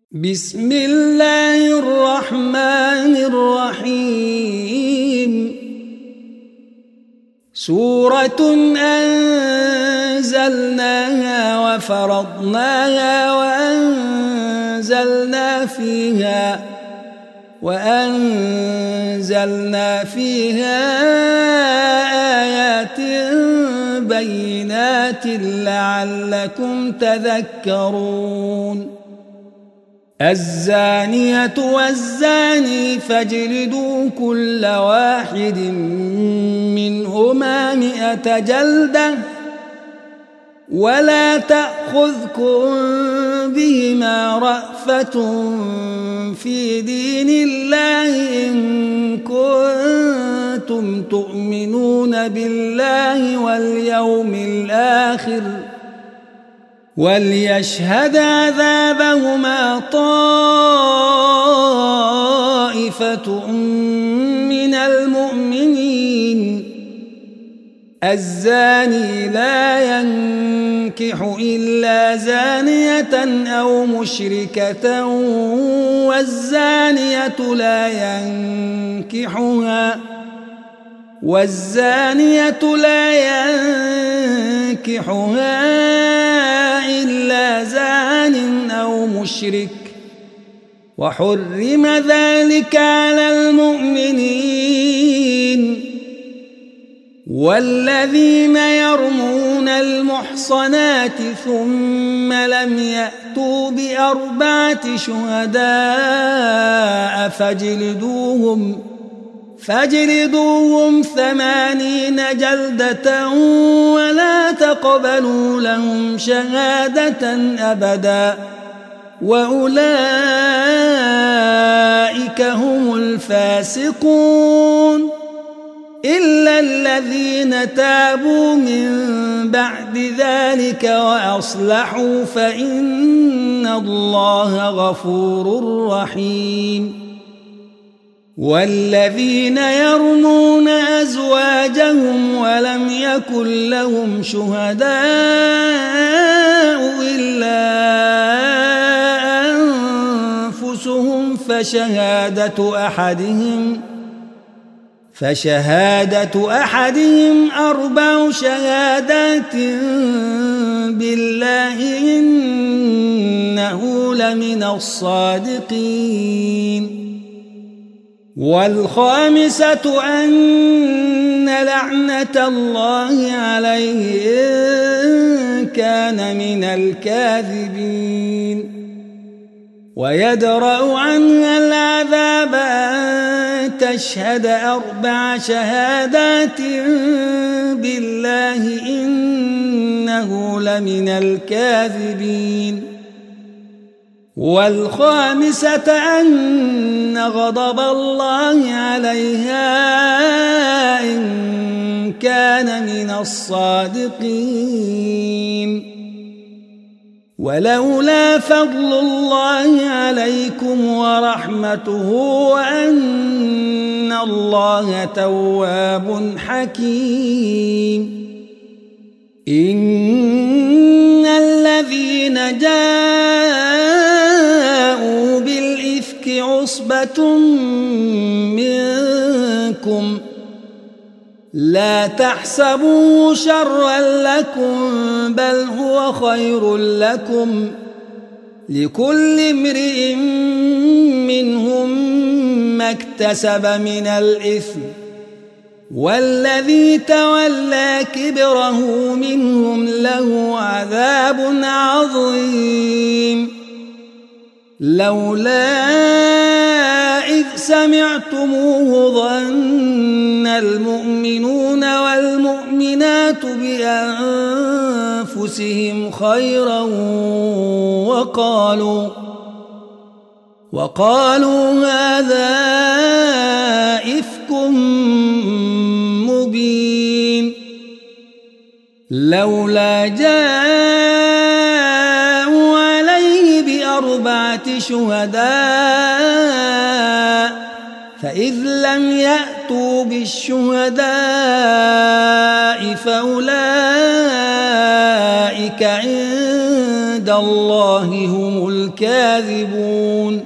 بسم الله الرحمن الرحيم سورة أنزلناها وفرضناها وأنزلنا فيها آيات بينات لعلكم تذكرون الزانية والزاني فاجلدوا كل واحد منهما 100 جلدة ولا تأخذكم بهما رأفة في دين الله إن كنتم تؤمنون بالله واليوم الآخر وليشهد عذابهما طائفة من المؤمنين الزاني لا ينكح إلا زانية أو مشركة والزانية لا ينكحها إلا زان أو مشرك وحرم ذلك على المؤمنين والذين يرمون المحصنات ثم لم يأتوا ب4 شهداء فاجلدوهم 80 جلدة ولا تقبلوا لهم شهادة أبدا وأولئك هم الفاسقون إلا الذين تابوا من بعد ذلك وأصلحوا فإن الله غفور رحيم والذين يرمون أزواجهم ولم يكن لهم شهداء إلا أنفسهم فشهادة أحدهم 4 شهادات بالله إنه لمن الصادقين والخامسة أن لعنة الله عليه إن كان من الكاذبين ويدرأ عنها العذاب أن تشهد 4 شهادات بالله إنه لمن الكاذبين والخامسة أن غضب الله عليها إن كان من الصادقين ولولا فضل الله عليكم ورحمته وأن الله تواب حكيم إن الذين جاءوا بالإفك عصبة منكم لا تحسبوا شرا لكم بل هو خير لكم لكل امرئ منهم ما اكتسب من الإثم والذي تولى كبره منهم له عذاب عظيم لولا إذ سمعتموه ظن المؤمنون والمؤمنات بأنفسهم خيرا وقالوا هذا إفك مبين لولا جاءوا عليه ب4 شهداء فإذ لم يأتوا بالشهداء فأولئك عند عند الله هم الكاذبون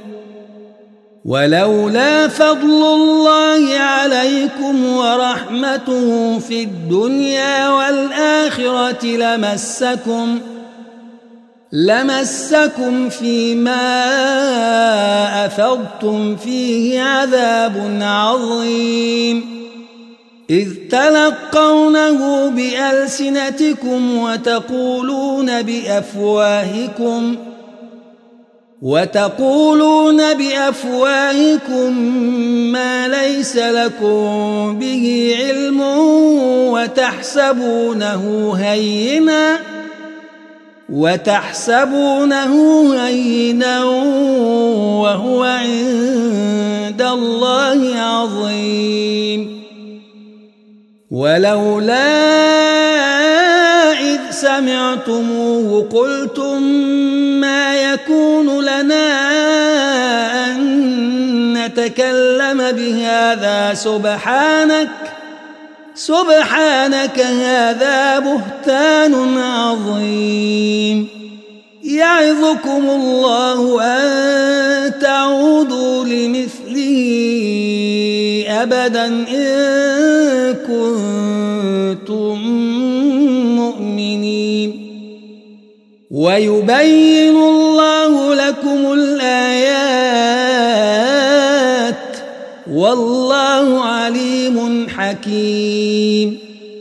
ولولا فضل الله عليكم ورحمته في الدنيا والآخرة لمسكم فيما أفضتم فيه عذاب عظيم إذ تلقونه بألسنتكم وتقولون بأفواهكم ما ليس لكم به علم وتحسبونه هينا وهو عند الله عظيم ولولا إذ سمعتموه قلتم ما يكون لنا أن نتكلم بهذا سبحانك هذا بهتان عظيم يعظكم الله أن تعودوا لمثله أبدا إن كنتم مؤمنين ويبين الله لكم الآيات والله عليم حكيم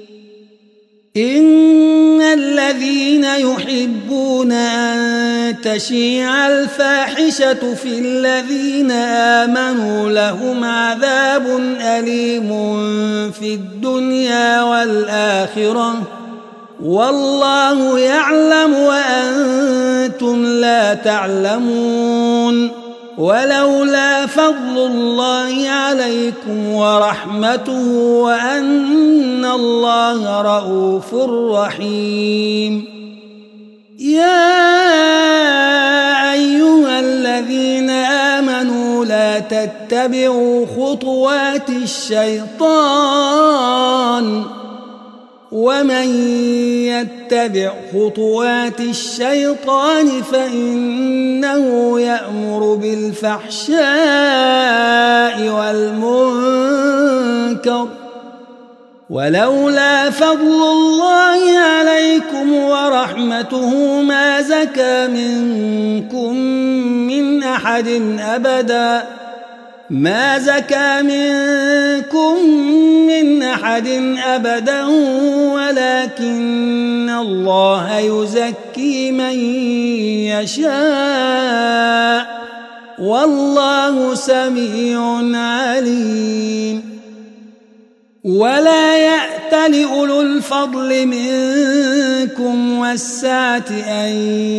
إن الذين يحبون أن تشيع الفاحشة في الذين آمنوا لهم عذاب أليم في الدنيا والآخرة والله يعلم وأنتم لا تعلمون ولولا فضل الله عليكم ورحمته وأن الله رؤوف رحيم يا أيها الذين آمنوا لا تتبعوا خطوات الشيطان ومن يتبع خطوات الشيطان فإنه يأمر بالفحشاء والمنكر ولولا فضل الله عليكم ورحمته ما زكى منكم من أحد أبدا ولكن الله يزكي من يشاء والله سميع عليم ولا يأتل أولو الفضل منكم والسعة أن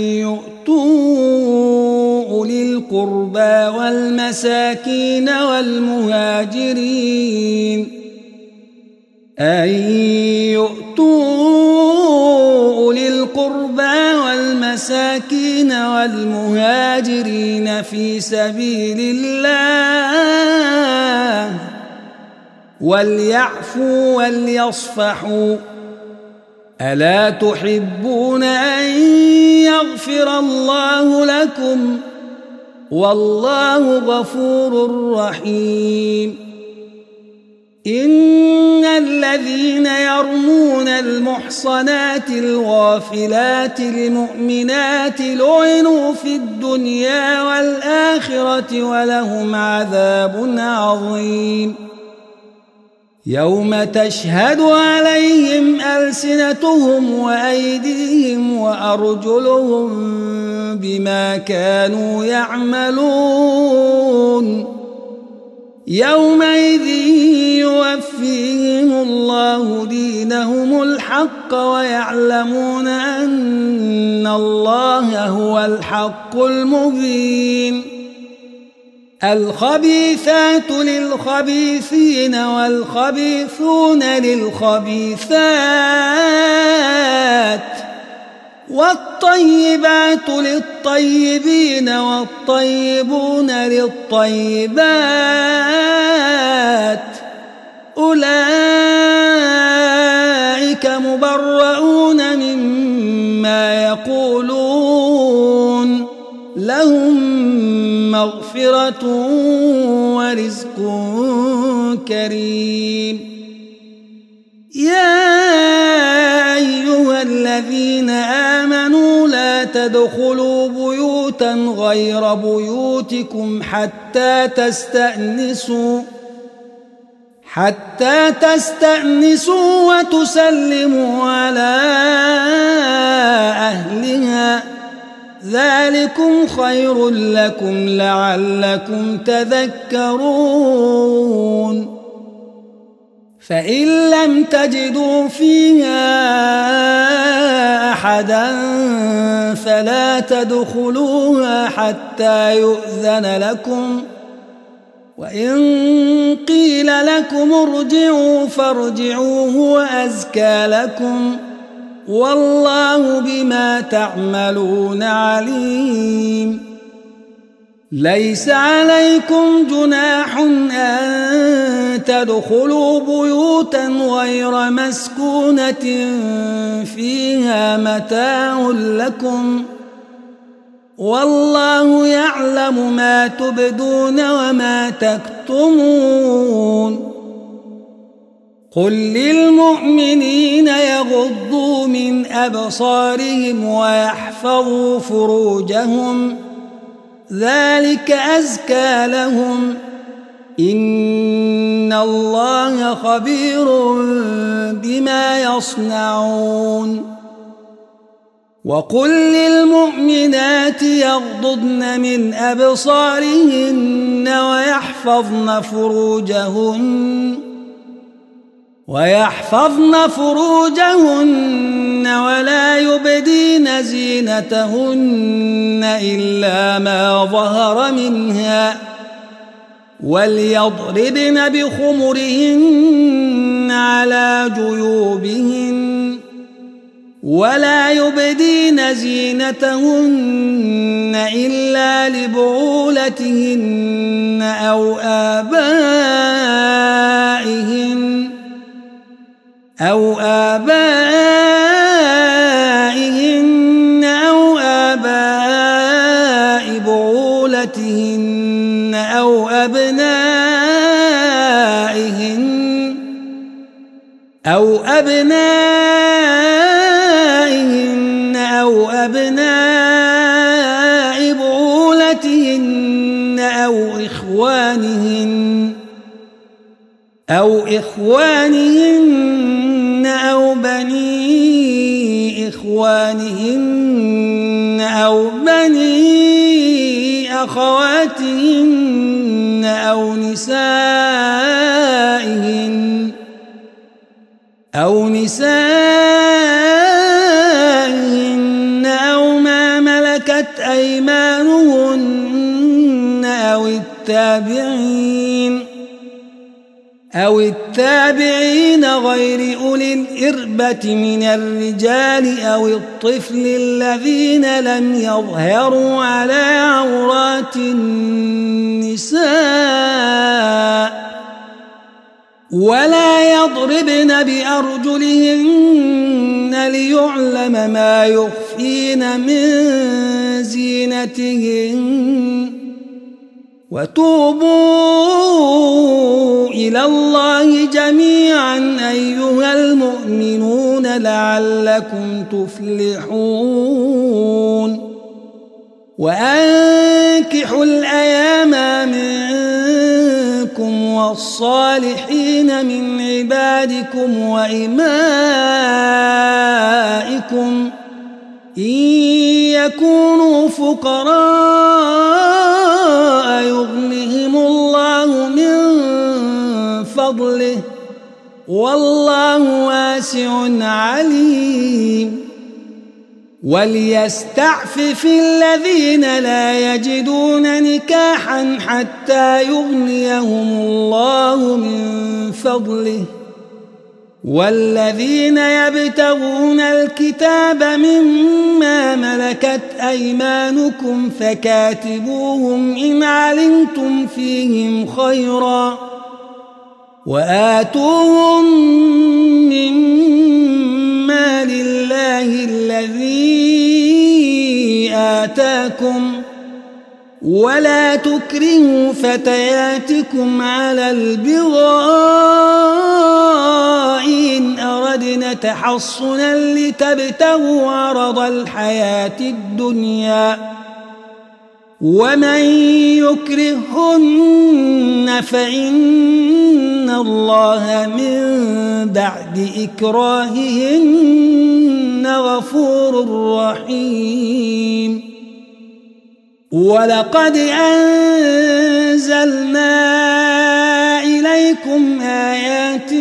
يؤتوا أولي القربى والمساكين والمهاجرين في سبيل الله وليعفوا وليصفحوا ألا تحبون أن يغفر الله لكم والله غفور رحيم إن الذين يرمون المحصنات الغافلات المؤمنات لعنوا في الدنيا والآخرة ولهم عذاب عظيم يوم تشهد عليهم ألسنتهم وأيديهم وأرجلهم بما كانوا يعملون يومئذ يوفيهم الله دينهم الحق ويعلمون أن الله هو الحق المبين الخبيثات للخبيثين والخبيثون للخبيثات والطيبات للطيبين والطيبون للطيبات أولئك مبرؤون مما يقولون مغفرة ورزق كريم. يا أيها الذين آمنوا لا تدخلوا بيوتا غير بيوتكم حتى تستأنسوا وتسلموا على أهلها، ذلكم خير لكم لعلكم تذكرون. فإن لم تجدوا فيها أحدا فلا تدخلوها حتى يؤذن لكم، وإن قيل لكم ارجعوا فارجعوا هو أزكى لكم، والله بما تعملون عليم. ليس عليكم جناح أن تدخلوا بيوتا غير مسكونة فيها متاع لكم، والله يعلم ما تبدون وما تكتمون. قل للمؤمنين يغضوا من أبصارهم ويحفظوا فروجهم، ذلك أزكى لهم، إن الله خبير بما يصنعون. وقل للمؤمنات يغضضن من أبصارهن ويحفظن فروجهن ولا يبدين زينتهن إلا ما ظهر منها، وليضربن بخمرهن على جيوبهن ولا يبدين زينتهن إلا لبعولتهن أو آبائهن أو آباء بعولتهن أو أبنائهن أو أبناء بعولتهن أو إخوانهن أو بني إخوانهن أو بني أخواتهن أو نسائهن أو ما ملكت أيمانهن أو التابعين غير أولي الإربة من الرجال أو الطفل الذين لم يظهروا على عورات النساء، ولا يضربن بأرجلهن ليعلم ما يخفين من زينتهن. وتوبوا إلى الله جميعا أيها المؤمنون لعلكم تفلحون. وأنكحوا الأيام منكم والصالحين من عبادكم وإمائكم إن يكونوا فقراء يغنهم الله من فضله، والله واسع عليم. وليستعفف الذين لا يجدون نكاحا حتى يغنيهم الله من فضله، والذين يبتغون الكتاب مما ملكت أيمانكم فكاتبوهم إن علمتم فيهم خيرا، وآتوهم مما لله الذي آتاكم، ولا تكرهوا فتياتكم على البغاء إن أردنا تحصنا لتبتغوا عرض الحياة الدنيا ومن يكرهن فإن الله من بعد إكراههن غفور رحيم ولقد أنزلنا إليكم آيات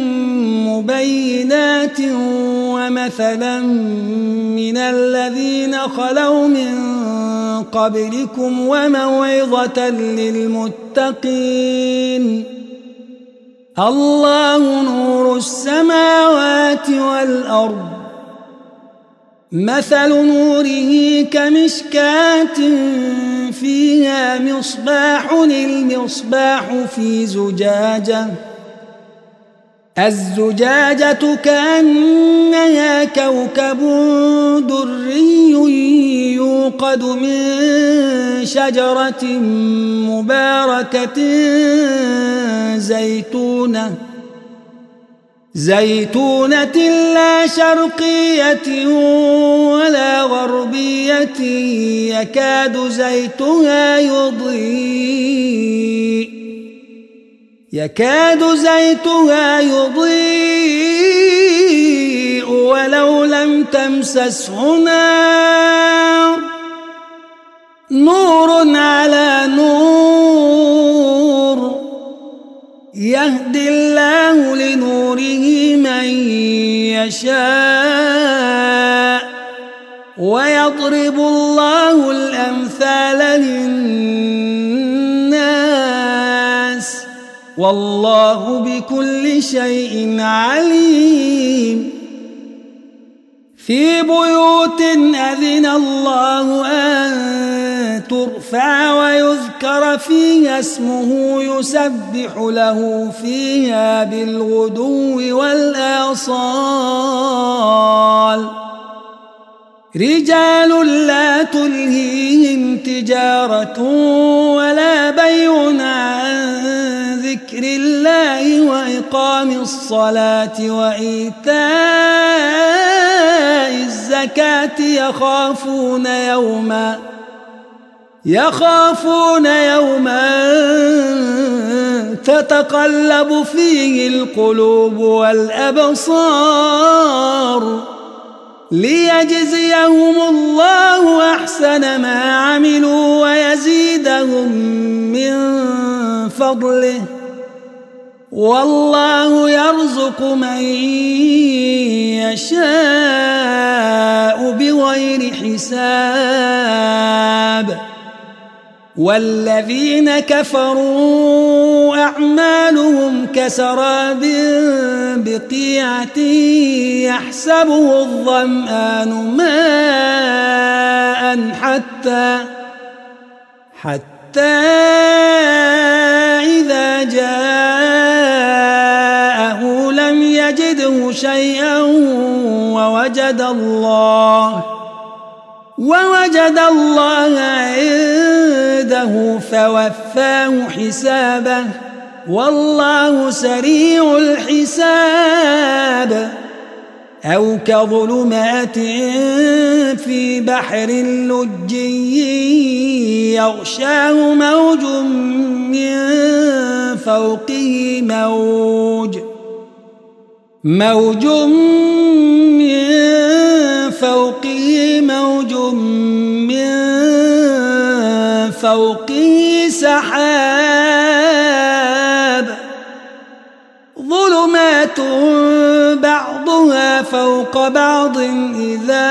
مبينات ومثلا من الذين خلوا من قبلكم وموعظة للمتقين الله نور السماوات والأرض مثل نوره كمشكاة فيها مصباح المصباح في زجاجة الزجاجة كأنها كوكب دري يوقد من شجرة مباركة زيتونة لا شرقية ولا غربية يكاد زيتها يضيء ولو لم تمسسه نار نور على نور يهدي الله لنوره من يشاء ويضرب الله الأمثال للناس والله بكل شيء عليم في بيوت أذن الله أن ترفع ويذكر فيها اسمه يسبح له فيها بالغدو والآصال رجال لا تلهيهم تجارة ولا بيع عن ذكر الله وإقام الصلاة وإيتاء الزكاة يخافون يوما تتقلب فيه القلوب والأبصار ليجزيهم الله أحسن ما عملوا ويزيدهم من فضله والله يرزق من يشاء بغير حساب والذين كفروا أعمالهم كسراب بقيعة يحسبه الظمآن ماء حتى إذا جاءه لم يجده شيئا ووجد الله عنده فوفاه حسابه والله سريع الحساب أو كظلمات في بحر لجي يغشاه موج من فوقه موج من فوقه سحاب ظلمات بعضها فوق بعض إذا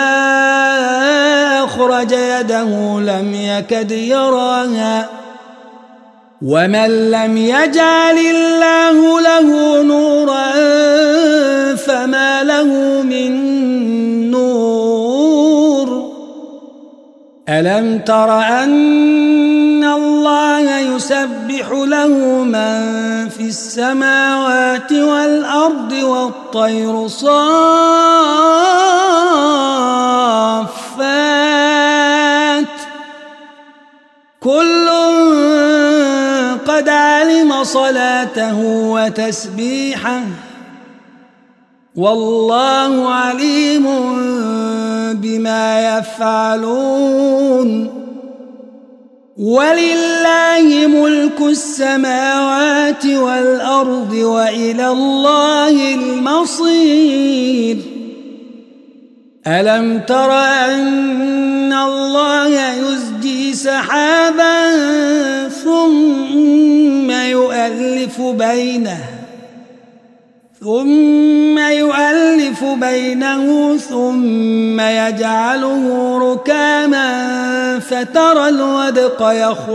أخرج يده لم يكد يراها ومن لم يجعل الله له نورا فما له من نور ألم تر أن الله يسبح له من في السماوات والأرض والطير صافات كل قد علم صلاته وتسبيحه والله عليم بما يفعلون ولله ملك السماوات والأرض وإلى الله المصير ألم تر أن الله يزجي سحابا ثم يؤلف بينه ثم يجعله ركاما فترى الودق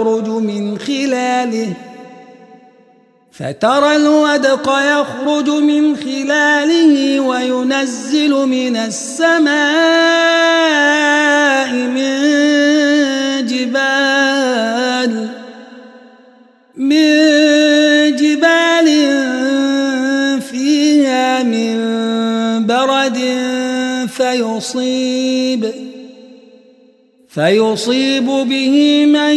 يخرج من خلاله وينزل من السماء من جبال فيها من برد فيصيب به من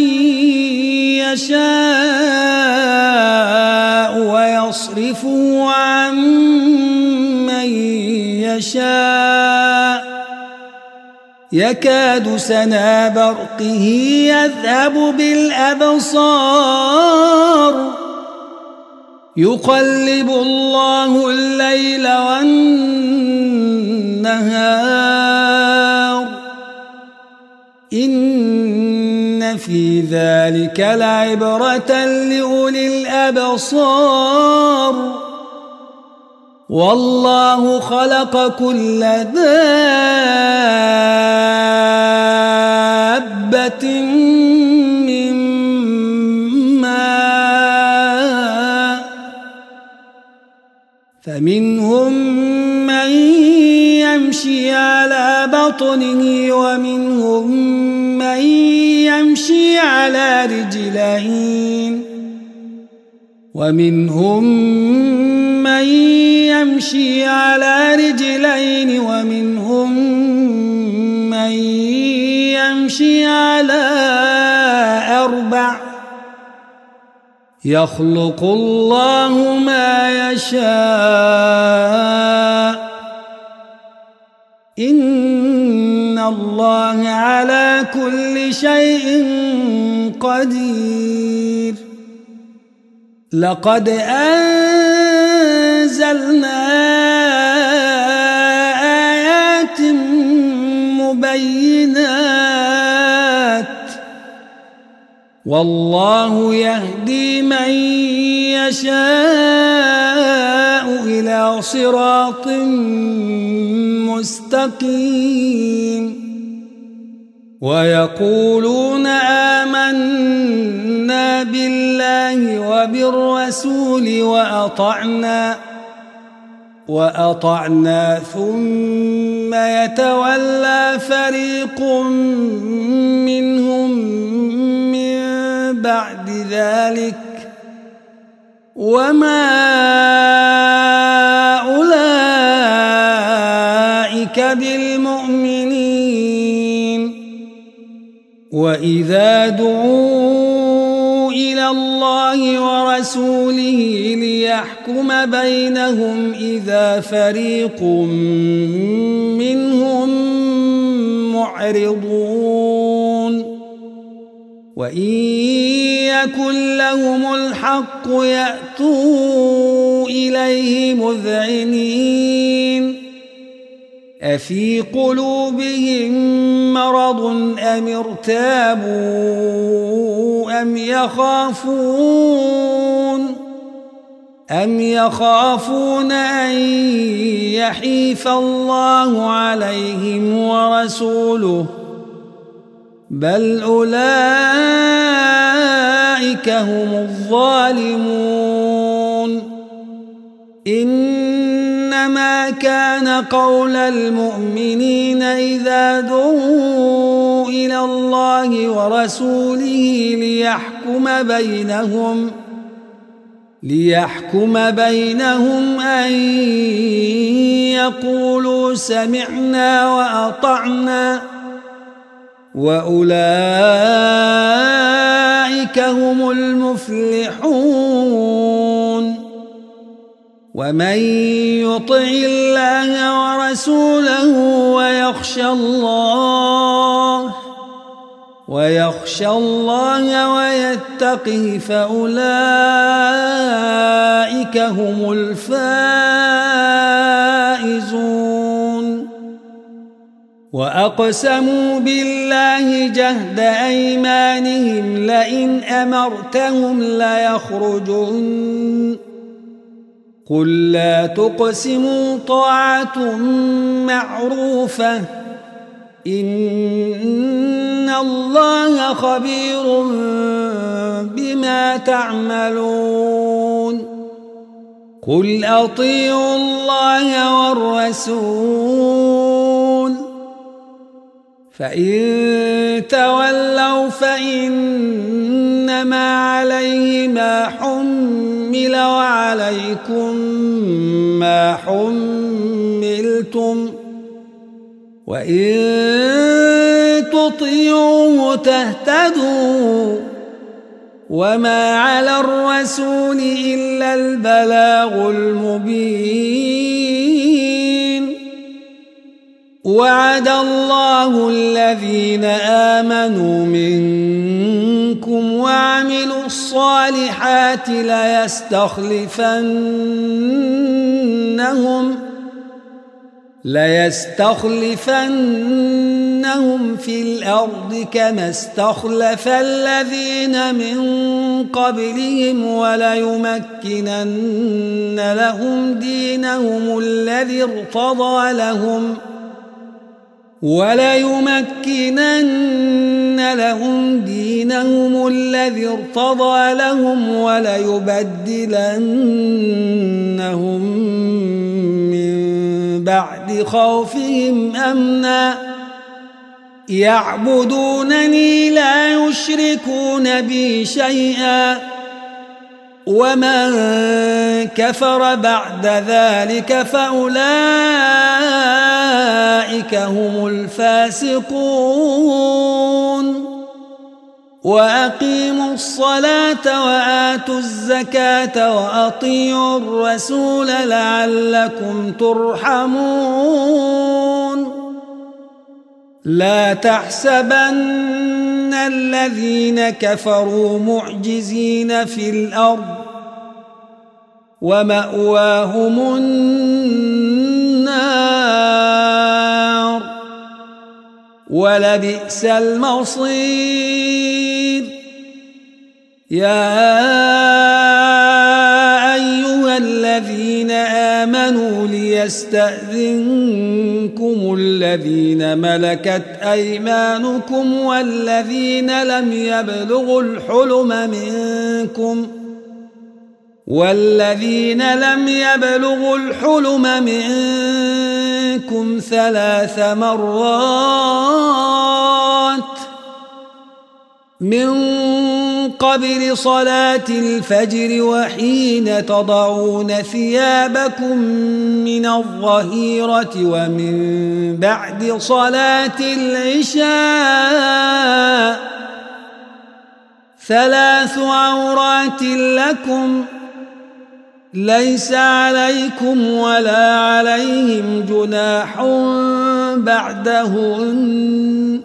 يشاء ويصرفه عن من يشاء يكاد سنا برقه يذهب بالأبصار يقلب الله الليل والنهار إن في ذلك لعبرة لأولي الأبصار والله خلق كل دابة من ماء فمنهم من يمشي على بطنه ومنهم من يمشي على رجلين ومنهم من يمشي على أربع يخلق الله ما يشاء إن الله على كل شيء قدير لقد أنزلنا آيات مبينات والله يهدي من يشاء إلى صراط مستقيم ويقولون آمنا بالله وبالرسول وأطعنا ثم يتولى فريق منهم من بعد ذلك وما أولئك بالمؤمنين وإذا دعوا إلى الله ورسوله ليحكم بينهم إذا فريق منهم معرضون وإن يكن لهم الحق يأتوا إليه مذعنين أفي قلوبهم مرض أم ارتابوا أم يخافون أن يحيف الله عليهم ورسوله بل أولئك هم الظالمون إنما كان قول المؤمنين إذا دعوا إلى الله ورسوله ليحكم بينهم أن يقولوا سمعنا وأطعنا وأولئك هم المفلحون ومن يطع الله ورسوله ويخشى الله ويتقه فأولئك هم الفائزون وأقسموا بالله جهد أيمانهم لئن أمرتهم ليخرجن قل لا تقسموا طاعة معروفة إن الله خبير بما تعملون قل أطيعوا الله والرسول فإن تولوا فإنما عليه ما حمل وعليكم ما حملتم وإن تطيعوه تهتدوا وما على الرسول إلا البلاغ المبين وعد الله الذين آمنوا منكم وعملوا الصالحات ليستخلفنهم في الأرض كما استخلف الذين من قبلهم وليمكنن لهم دينهم الذي ارتضى لهم وليبدلنهم من بعد خوفهم أمنا يعبدونني لا يشركون بي شيئا ومن كفر بعد ذلك فأولئك هم الفاسقون وأقيموا الصلاة وآتوا الزكاة وأطيعوا الرسول لعلكم ترحمون لا تحسبن الذين كفروا معجزين في الأرض ومأواهم النار ولبئس المصير يا أيها الذين آمنوا ليستأذنكم الذين ملكت أيمانكم والذين لم يبلغوا الحلم منكم 3 مرات من قبل صلاة الفجر وحين تضعون ثيابكم من الظهيرة ومن بعد صلاة العشاء 3 عورات لكم ليس عليكم ولا عليهم جناح بعدهن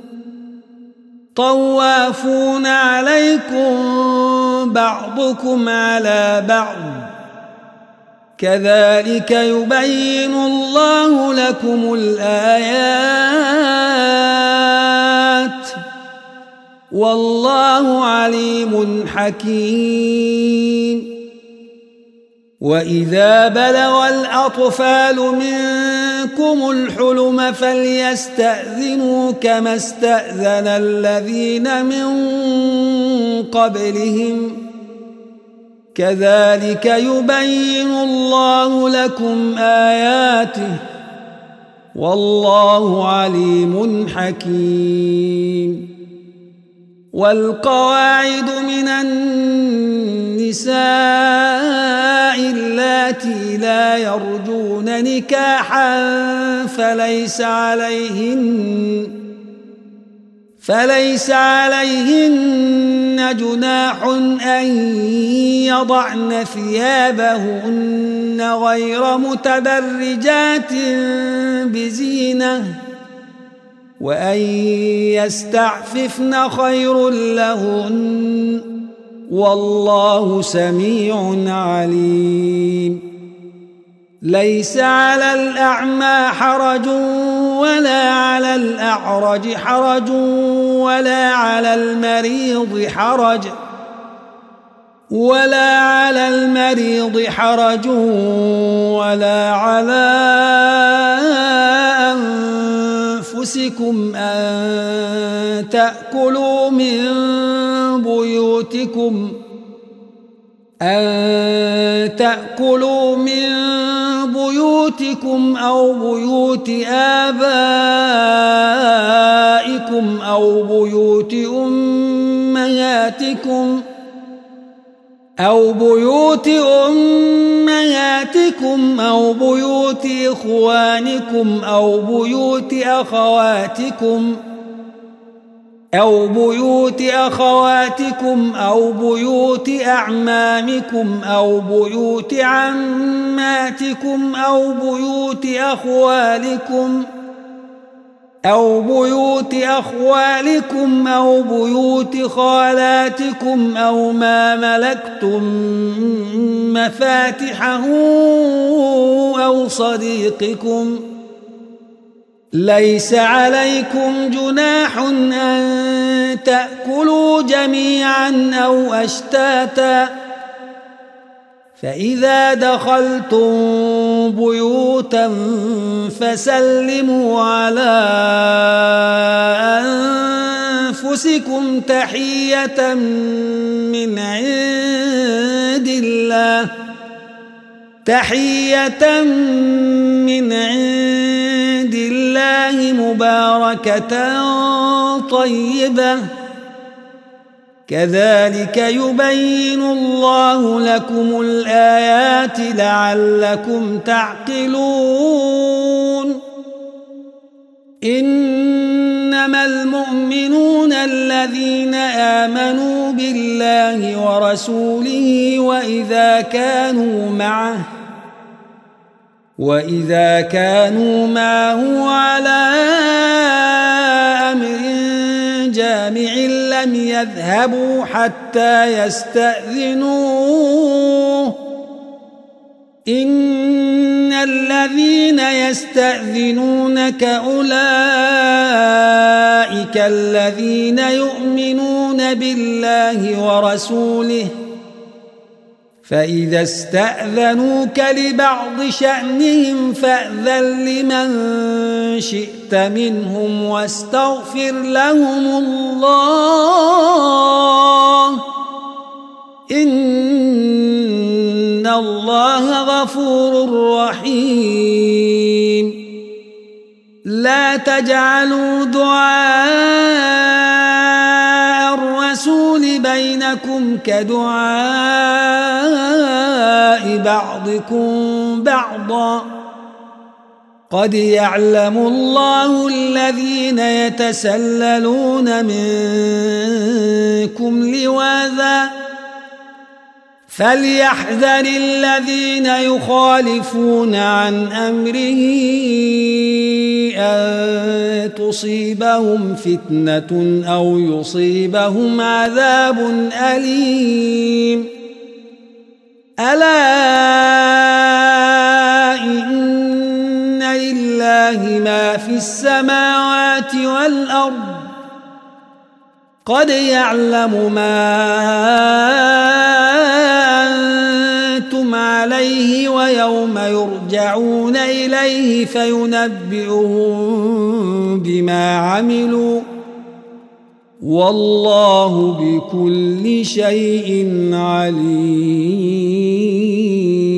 طوافون عليكم بعضكم على بعض كذلك يبين الله لكم الآيات والله عليم حكيم وإذا بلغ الأطفال منكم الحلم فليستأذنوا كما استأذن الذين من قبلهم كذلك يبين الله لكم آياته والله عليم حكيم والقواعد من النساء اللاتي لا يرجون فليس عليهن جناح أن يضعن ثيابهن غير متبرجات بزينة وأن يستعففن خير لهن والله سميع عليم ليس على الأعمى حرج ولا على الأعرج حرج ولا على المريض حرج ولا على أنفسكم أن تأكلوا من بيوتكم أو بيوت آبائكم أو بيوت أمهاتكم أو بيوت إخوانكم أو بيوت أخواتكم أو بيوت أعمامكم أو بيوت عماتكم أو بيوت أخوالكم أو بيوت خالاتكم أو ما ملكتم مفاتحه أو صديقكم ليس عليكم جناح أن تأكلوا جميعا أو أشتاتا فإذا دخلتم بيوتا فسلموا على أنفسكم تحية من عند الله مباركة طيبة كذلك يبين الله لكم الآيات لعلكم تعقلون إنما المؤمنون الذين آمنوا بالله ورسوله وإذا كانوا معه على أمر جامع لم يذهبوا حتى يستأذنوه إن الذين يستأذنونك أولئك الذين يؤمنون بالله ورسوله فإذا استأذنوك لبعض شأنهم فأذن لمن شئت منهم واستغفر لهم الله إن الله غفور رحيم لا تجعلوا دعاء الرسول بينكم كدعاء بعضكم بعضا قد يعلم الله الذين يتسللون منكم لواذا فليحذر الذين يخالفون عن أمره أن تصيبهم فتنة أو يصيبهم عذاب أليم ألا إن لله ما في السماوات والأرض قد يعلم ما أنتم عليه ويوم يرجعون إليه فينبئهم بما عملوا والله بكل شيء عليم